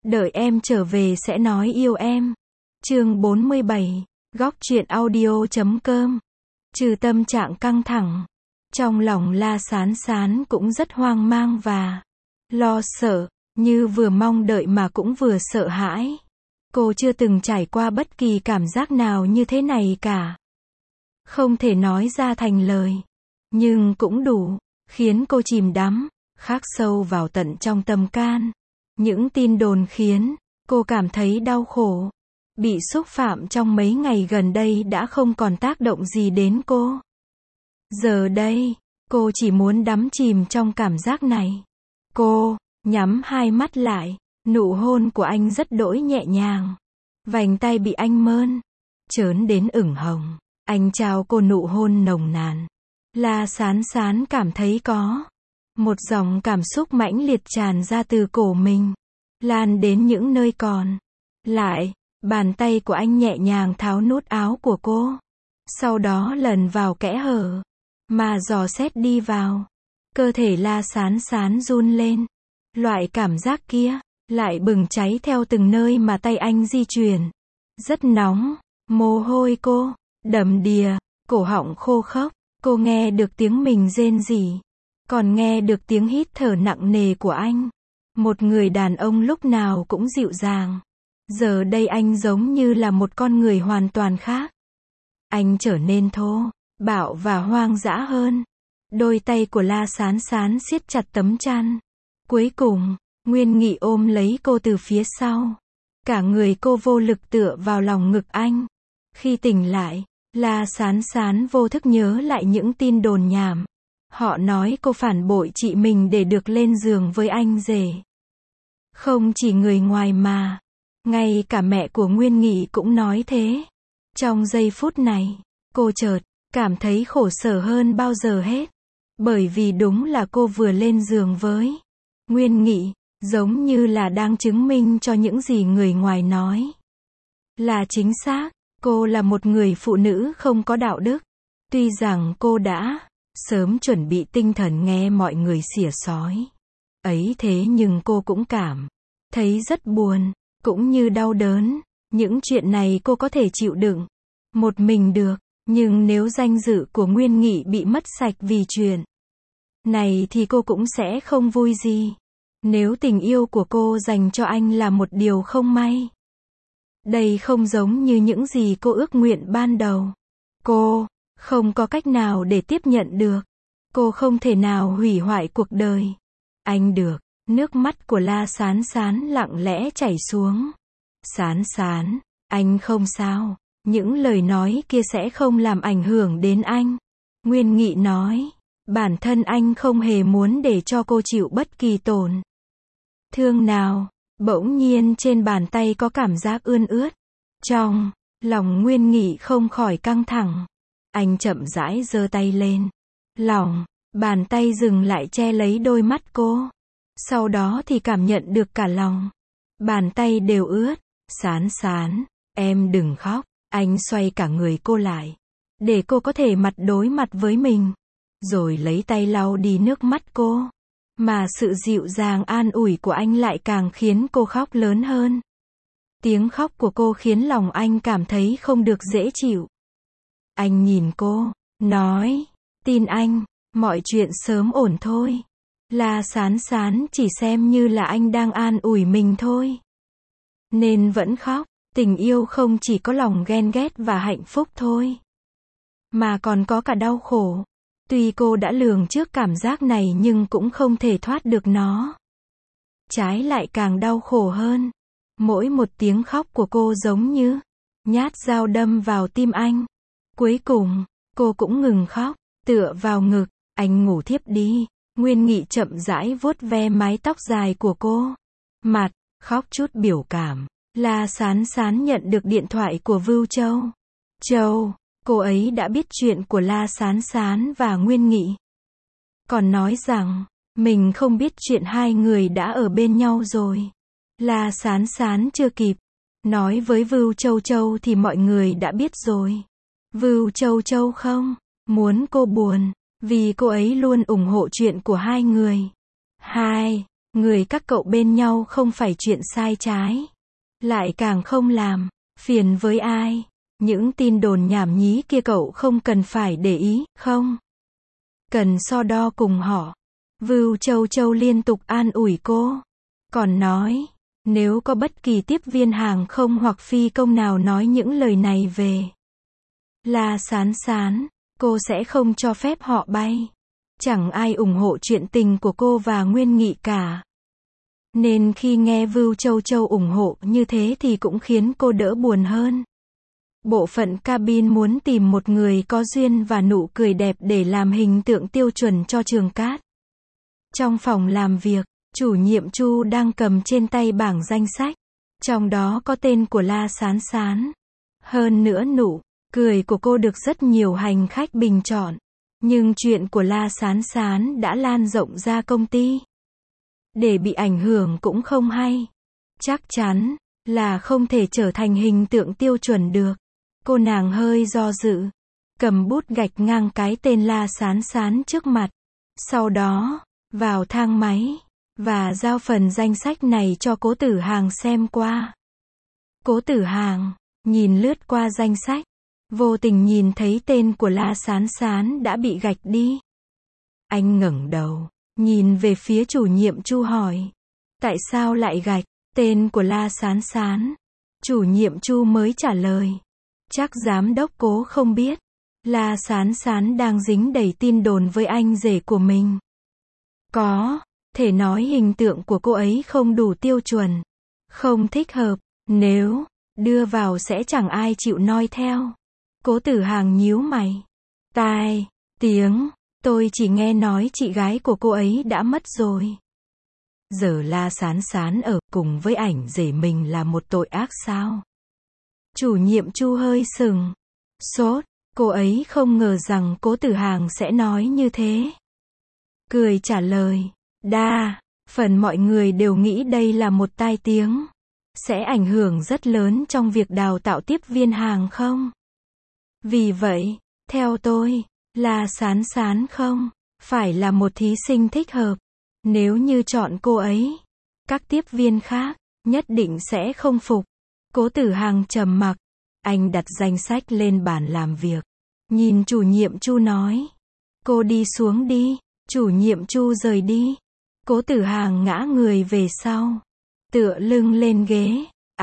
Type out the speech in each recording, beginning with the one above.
Đợi em trở về sẽ nói yêu em. Chương 47, góc truyện audio.com. Trừ tâm trạng căng thẳng, trong lòng La Sán Sán cũng rất hoang mang và lo sợ, như vừa mong đợi mà cũng vừa sợ hãi. Cô chưa từng trải qua bất kỳ cảm giác nào như thế này cả. Không thể nói ra thành lời, nhưng cũng đủ khiến cô chìm đắm, khắc sâu vào tận trong tâm can. Những tin đồn khiến cô cảm thấy đau khổ, bị xúc phạm trong mấy ngày gần đây đã không còn tác động gì đến cô. Giờ đây, cô chỉ muốn đắm chìm trong cảm giác này. Cô nhắm hai mắt lại, nụ hôn của anh rất đỗi nhẹ nhàng. Vành tay bị anh mơn trớn đến ửng hồng. Anh trao cô nụ hôn nồng nàn. La Sán Sán cảm thấy có một dòng cảm xúc mãnh liệt tràn ra từ cổ mình, lan đến những nơi còn lại. Bàn tay của anh nhẹ nhàng tháo nút áo của cô, sau đó lần vào kẽ hở mà dò xét đi vào. Cơ thể La Sán Sán run lên. Loại cảm giác kia lại bừng cháy theo từng nơi mà tay anh di chuyển. Rất nóng, mồ hôi cô đầm đìa, cổ họng khô khốc. Cô nghe được tiếng mình rên rỉ, còn nghe được tiếng hít thở nặng nề của anh. Một người đàn ông lúc nào cũng dịu dàng. Giờ đây anh giống như là một con người hoàn toàn khác. Anh trở nên thô bạo và hoang dã hơn. Đôi tay của La Sán Sán siết chặt tấm chăn. Cuối cùng, Nguyên Nghị ôm lấy cô từ phía sau. Cả người cô vô lực tựa vào lòng ngực anh. Khi tỉnh lại, La Sán Sán vô thức nhớ lại những tin đồn nhảm. Họ nói cô phản bội chị mình để được lên giường với anh rể. Không chỉ người ngoài mà ngay cả mẹ của Nguyên Nghị cũng nói thế. Trong giây phút này, cô chợt cảm thấy khổ sở hơn bao giờ hết. Bởi vì đúng là cô vừa lên giường với Nguyên Nghị, giống như là đang chứng minh cho những gì người ngoài nói là chính xác. Cô là một người phụ nữ không có đạo đức. Tuy rằng cô đã sớm chuẩn bị tinh thần nghe mọi người xỉa xói ấy, thế nhưng cô cũng cảm thấy rất buồn, cũng như đau đớn. Những chuyện này cô có thể chịu đựng một mình được, nhưng nếu danh dự của Nguyên Nghị bị mất sạch vì chuyện này thì cô cũng sẽ không vui gì. Nếu tình yêu của cô dành cho anh là một điều không may, đây không giống như những gì cô ước nguyện ban đầu. Cô không có cách nào để tiếp nhận được. Cô không thể nào hủy hoại cuộc đời anh được. Nước mắt của La Sán Sán lặng lẽ chảy xuống. Sán Sán, anh không sao. Những lời nói kia sẽ không làm ảnh hưởng đến anh. Nguyên Nghị nói. Bản thân anh không hề muốn để cho cô chịu bất kỳ tổn thương nào. Bỗng nhiên trên bàn tay có cảm giác ươn ướt. Trong lòng Nguyên Nghị không khỏi căng thẳng. Anh chậm rãi giơ tay lên. Bàn tay dừng lại che lấy đôi mắt cô. Sau đó thì cảm nhận được cả lòng bàn tay đều ướt. Sán Sán, em đừng khóc. Anh xoay cả người cô lại, để cô có thể mặt đối mặt với mình. Rồi lấy tay lau đi nước mắt cô. Mà sự dịu dàng an ủi của anh lại càng khiến cô khóc lớn hơn. Tiếng khóc của cô khiến lòng anh cảm thấy không được dễ chịu. Anh nhìn cô, nói, tin anh, mọi chuyện sớm ổn thôi. La Sán Sán chỉ xem như là anh đang an ủi mình thôi, nên vẫn khóc. Tình yêu không chỉ có lòng ghen ghét và hạnh phúc thôi, mà còn có cả đau khổ. Tuy cô đã lường trước cảm giác này nhưng cũng không thể thoát được nó. Trái lại càng đau khổ hơn. Mỗi một tiếng khóc của cô giống như nhát dao đâm vào tim anh. Cuối cùng, cô cũng ngừng khóc, tựa vào ngực. Anh ngủ thiếp đi. Nguyên Nghị chậm rãi vuốt ve mái tóc dài của cô. Mặt khóc chút biểu cảm. La Sán Sán nhận được điện thoại của Vưu Châu. Cô ấy đã biết chuyện của La Sán Sán và Nguyên Nghị. Còn nói rằng, mình không biết chuyện hai người đã ở bên nhau rồi. La Sán Sán chưa kịp nói với Vưu Châu thì mọi người đã biết rồi. Vưu Châu không muốn cô buồn, vì cô ấy luôn ủng hộ chuyện của hai người. Hai Người các cậu bên nhau không phải chuyện sai trái. Lại càng không làm phiền với ai. Những tin đồn nhảm nhí kia cậu không cần phải để ý, không cần so đo cùng họ. Vưu Châu Châu liên tục an ủi cô. Còn nói, nếu có bất kỳ tiếp viên hàng không hoặc phi công nào nói những lời này về La Sán Sán, cô sẽ không cho phép họ bay. Chẳng ai ủng hộ chuyện tình của cô và Nguyên Nghị cả. Nên khi nghe Vưu Châu Châu ủng hộ như thế thì cũng khiến cô đỡ buồn hơn. Bộ phận cabin muốn tìm một người có duyên và nụ cười đẹp để làm hình tượng tiêu chuẩn cho Trường Cát. Trong phòng làm việc, chủ nhiệm Chu đang cầm trên tay bảng danh sách. Trong đó có tên của La Sán Sán. Hơn nữa nụ cười của cô được rất nhiều hành khách bình chọn. Nhưng chuyện của La Sán Sán đã lan rộng ra công ty. Để bị ảnh hưởng cũng không hay. Chắc chắn là không thể trở thành hình tượng tiêu chuẩn được. Cô nàng hơi do dự. Cầm bút gạch ngang cái tên La Sán Sán trước mặt. Sau đó, vào thang máy. Và giao phần danh sách này cho Cố Tử Hàng xem qua. Cố Tử Hàng nhìn lướt qua danh sách. Vô tình nhìn thấy tên của La Sán Sán đã bị gạch đi. Anh ngẩng đầu, nhìn về phía chủ nhiệm Chu hỏi. Tại sao lại gạch tên của La Sán Sán? Chủ nhiệm Chu mới trả lời. Chắc giám đốc Cố không biết. La Sán Sán đang dính đầy tin đồn với anh rể của mình. Có thể nói hình tượng của cô ấy không đủ tiêu chuẩn. Không thích hợp. Nếu đưa vào sẽ chẳng ai chịu noi theo. Cố Tử Hàng nhíu mày. Tai, tiếng, tôi chỉ nghe nói chị gái của cô ấy đã mất rồi. Giờ La Sán Sán ở cùng với ảnh rể mình là một tội ác sao? Chủ nhiệm Chu hơi sừng sốt, cô ấy không ngờ rằng Cố Tử Hàng sẽ nói như thế. Cười trả lời, đa phần mọi người đều nghĩ đây là một tai tiếng. Sẽ ảnh hưởng rất lớn trong việc đào tạo tiếp viên hàng không. Vì vậy, theo tôi, La Sán Sán không phải là một thí sinh thích hợp. Nếu như chọn cô ấy, các tiếp viên khác nhất định sẽ không phục. Cố Tử Hàng trầm mặc, anh đặt danh sách lên bàn làm việc. Nhìn chủ nhiệm Chu nói, cô đi xuống đi. Chủ nhiệm Chu rời đi. Cố Tử Hàng ngã người về sau, tựa lưng lên ghế,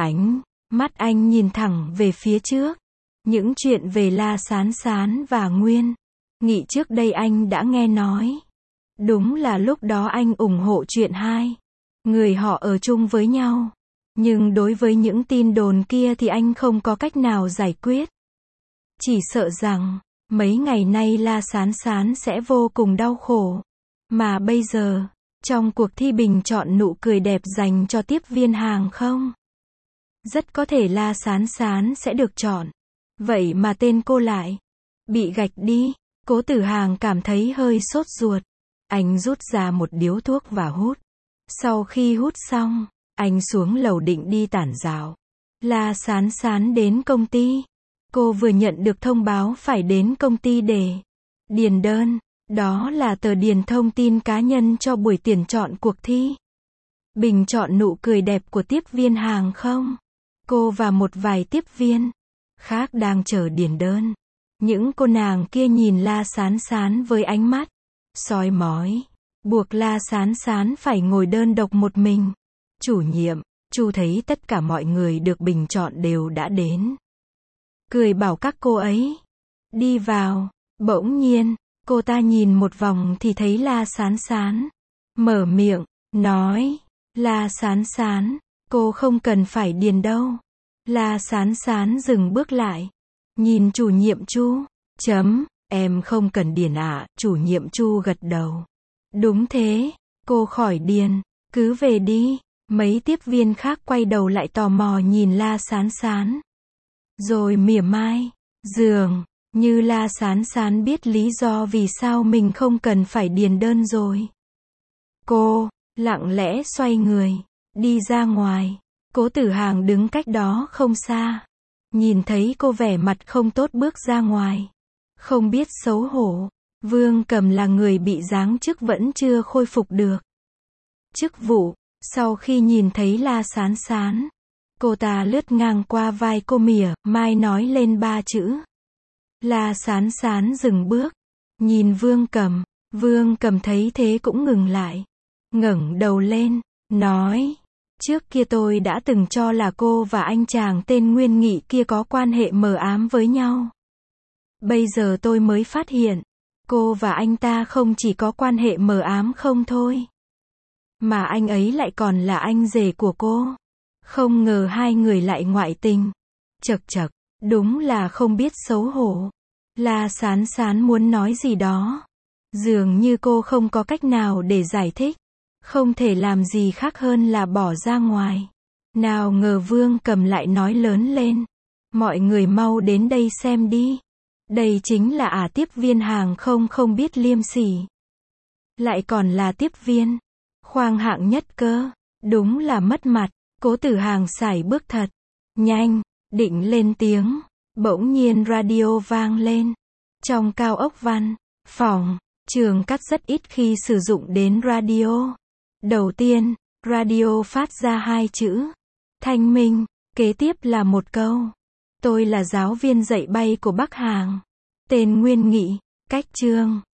mắt anh nhìn thẳng về phía trước. Những chuyện về La Sán Sán và Nguyên Nghị trước đây anh đã nghe nói. Đúng là lúc đó anh ủng hộ chuyện hai người họ ở chung với nhau. Nhưng đối với những tin đồn kia thì anh không có cách nào giải quyết. Chỉ sợ rằng, mấy ngày nay La Sán Sán sẽ vô cùng đau khổ. Mà bây giờ, trong cuộc thi bình chọn nụ cười đẹp dành cho tiếp viên hàng không, rất có thể La Sán Sán sẽ được chọn. Vậy mà tên cô lại bị gạch đi. Cố Tử Hàng cảm thấy hơi sốt ruột. Anh rút ra một điếu thuốc và hút. Sau khi hút xong, anh xuống lầu định đi tản dạo. La Sán Sán đến công ty. Cô vừa nhận được thông báo phải đến công ty để điền đơn. Đó là tờ điền thông tin cá nhân cho buổi tuyển chọn cuộc thi bình chọn nụ cười đẹp của tiếp viên hàng không. Cô và một vài tiếp viên khác đang chờ điền đơn. Những cô nàng kia nhìn La Sán Sán với ánh mắt soi mói, buộc La Sán Sán phải ngồi đơn độc một mình. Chủ nhiệm Chu thấy tất cả mọi người được bình chọn đều đã đến, cười bảo các cô ấy đi vào. Bỗng nhiên, cô ta nhìn một vòng thì thấy La Sán Sán mở miệng nói, La Sán Sán, cô không cần phải điền đâu. La Sán Sán dừng bước lại, nhìn chủ nhiệm Chu. Em không cần điền ạ. Chủ nhiệm Chu gật đầu. Đúng thế, cô khỏi điền, cứ về đi. Mấy tiếp viên khác quay đầu lại tò mò nhìn La Sán Sán. Rồi mỉa mai, dường như La Sán Sán biết lý do vì sao mình không cần phải điền đơn rồi. Cô lặng lẽ xoay người, đi ra ngoài. Cố Tử Hàng đứng cách đó không xa. Nhìn thấy cô vẻ mặt không tốt bước ra ngoài. Không biết xấu hổ. Vương Cầm là người bị giáng chức vẫn chưa khôi phục được. chức vụ. Sau khi nhìn thấy La Sán Sán, cô ta lướt ngang qua vai cô mỉa mai nói lên 3 chữ. La Sán Sán dừng bước, nhìn Vương Cầm. Vương Cầm thấy thế cũng ngừng lại, ngẩng đầu lên, nói, trước kia tôi đã từng cho là cô và anh chàng tên Nguyên Nghị kia có quan hệ mờ ám với nhau. Bây giờ tôi mới phát hiện, cô và anh ta không chỉ có quan hệ mờ ám không thôi, mà anh ấy lại còn là anh rể của cô. Không ngờ hai người lại ngoại tình. Chậc chậc, đúng là không biết xấu hổ. La Sán Sán muốn nói gì đó. Dường như cô không có cách nào để giải thích. Không thể làm gì khác hơn là bỏ ra ngoài. Nào ngờ Vương Cầm lại nói lớn lên. Mọi người mau đến đây xem đi. Đây chính là tiếp viên hàng không biết liêm sỉ. Lại còn là tiếp viên khoang hạng nhất cơ. Đúng là mất mặt. Cố Tử Hàng sải bước thật nhanh, định lên tiếng. Bỗng nhiên radio vang lên. Trong cao ốc văn phòng, Trường Cát rất ít khi sử dụng đến radio. Đầu tiên, radio phát ra 2 chữ. Thanh minh. Kế tiếp là một câu. Tôi là giáo viên dạy bay của Bắc Hàng. Tên Nguyên Nghị. Cách chương.